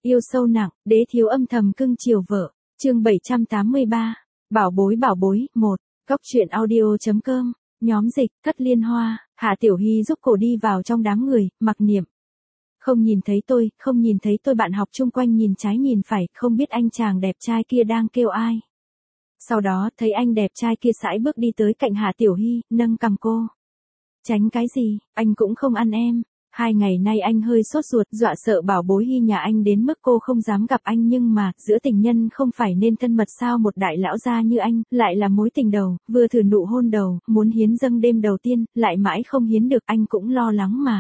Yêu sâu nặng, đế thiếu âm thầm cưng chiều vợ. Chương 783. Bảo bối 1. Góc truyện audio.com. Nhóm dịch, Cất Liên Hoa. Hạ Tiểu Hy giúp cổ đi vào trong đám người, mặc niệm. Không nhìn thấy tôi, bạn học chung quanh nhìn trái nhìn phải, không biết anh chàng đẹp trai kia đang kêu ai. Sau đó, thấy anh đẹp trai kia sải bước đi tới cạnh Hạ Tiểu Hy, nâng cằm cô. Tránh cái gì, anh cũng không ăn em. 2 ngày nay anh hơi sốt ruột, dọa sợ bảo bối Hy nhà anh đến mức cô không dám gặp anh, nhưng mà, giữa tình nhân không phải nên thân mật sao? Một đại lão gia như anh, lại là mối tình đầu, vừa thử nụ hôn đầu, muốn hiến dâng đêm đầu tiên, lại mãi không hiến được, anh cũng lo lắng mà.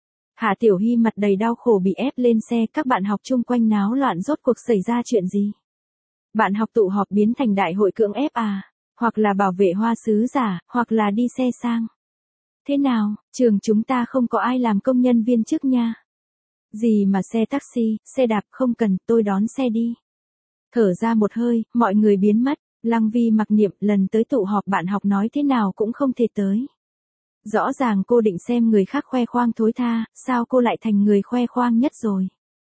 Hạ Tiểu Hy mặt đầy đau khổ bị ép lên xe, các bạn học chung quanh náo loạn, rốt cuộc xảy ra chuyện gì? Bạn học tụ họp biến thành đại hội cưỡng ép à? Hoặc là bảo vệ hoa sứ giả, hoặc là đi xe sang. Thế nào, trường chúng ta không có ai làm công nhân viên chức nha. Gì mà xe taxi, xe đạp không cần, tôi đón xe đi. Thở ra một hơi, mọi người biến mất. Lăng Vi mặc niệm, lần tới tụ họp bạn học nói thế nào cũng không thể tới. Rõ ràng cô định xem người khác khoe khoang thối tha, sao cô lại thành người khoe khoang nhất rồi.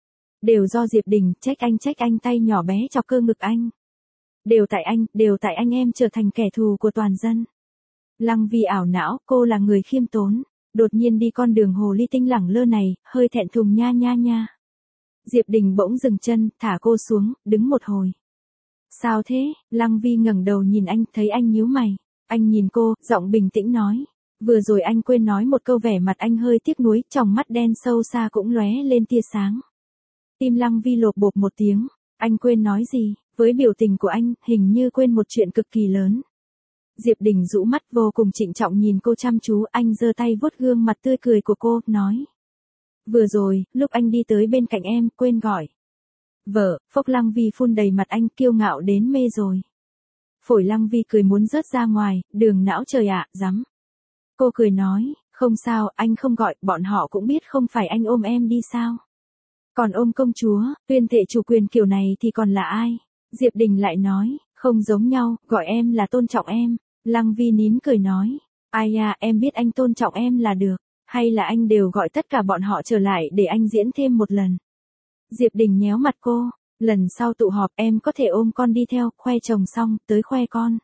Đều do Diệp Đình, trách anh, tay nhỏ bé chọc cơ ngực anh. Đều tại anh em trở thành kẻ thù của toàn dân. Lăng Vi ảo não, cô là người khiêm tốn, đột nhiên đi con đường hồ ly tinh lẳng lơ này, hơi thẹn thùng nha. Diệp Đình bỗng dừng chân, thả cô xuống, đứng một hồi. Sao thế? Lăng Vi ngẩng đầu nhìn anh, thấy anh nhíu mày. Anh nhìn cô, giọng bình tĩnh nói. Vừa rồi anh quên nói một câu, vẻ mặt anh hơi tiếc nuối, tròng mắt đen sâu xa cũng lóe lên tia sáng. Tim Lăng Vi lột bột một tiếng, anh quên nói gì? Với biểu tình của anh, hình như quên một chuyện cực kỳ lớn. Diệp Đình rũ mắt vô cùng trịnh trọng nhìn cô chăm chú, anh giơ tay vuốt gương mặt tươi cười của cô, nói. Vừa rồi, lúc anh đi tới bên cạnh em, quên gọi. Vợ, phốc. Lăng Vi phun đầy mặt anh, kiêu ngạo đến mê rồi. Phổi Lăng Vi cười muốn rớt ra ngoài, đường não trời ạ, dám. Cô cười nói, không sao, anh không gọi, bọn họ cũng biết không phải anh ôm em đi sao. Còn ôm công chúa, tuyên thệ chủ quyền kiểu này thì còn là ai? Diệp Đình lại nói, không giống nhau, gọi em là tôn trọng em. Lăng Vi nín cười nói, ai à, em biết anh tôn trọng em là được, hay là anh đều gọi tất cả bọn họ trở lại để anh diễn thêm một lần. Diệp Đình nhéo mặt cô, lần sau tụ họp em có thể ôm con đi theo, khoe chồng xong, tới khoe con.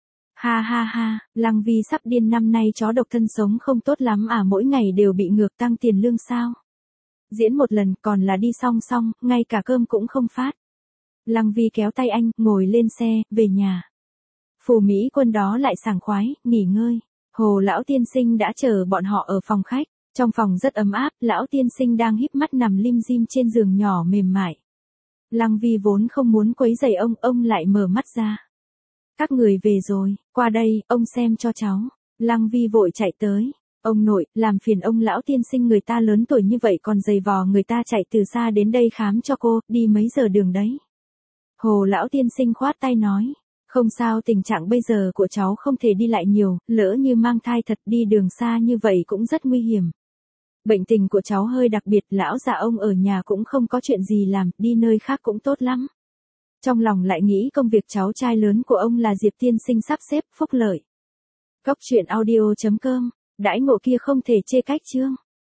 Ha, Lăng Vi sắp điên, năm nay chó độc thân sống không tốt lắm à, mỗi ngày đều bị ngược tăng tiền lương sao? Diễn một lần còn là đi song, ngay cả cơm cũng không phát. Lăng Vi kéo tay anh, ngồi lên xe, về nhà. Phù Mỹ Quân đó lại sảng khoái, nghỉ ngơi. Hồ lão tiên sinh đã chờ bọn họ ở phòng khách. Trong phòng rất ấm áp, lão tiên sinh đang híp mắt nằm lim dim trên giường nhỏ mềm mại. Lăng Vi vốn không muốn quấy rầy ông lại mở mắt ra. Các người về rồi, qua đây, ông xem cho cháu. Lăng Vi vội chạy tới. Ông nội, làm phiền ông lão tiên sinh, người ta lớn tuổi như vậy còn giày vò người ta chạy từ xa đến đây khám cho cô, đi mấy giờ đường đấy. Hồ lão tiên sinh khoát tay nói. Không sao, tình trạng bây giờ của cháu không thể đi lại nhiều, lỡ như mang thai thật, đi đường xa như vậy cũng rất nguy hiểm. Bệnh tình của cháu hơi đặc biệt, lão già ông ở nhà cũng không có chuyện gì làm, đi nơi khác cũng tốt lắm. Trong lòng lại nghĩ công việc cháu trai lớn của ông là Diệp tiên sinh sắp xếp, phúc lợi. Góc truyện audio.com, đãi ngộ kia không thể chê cách chương.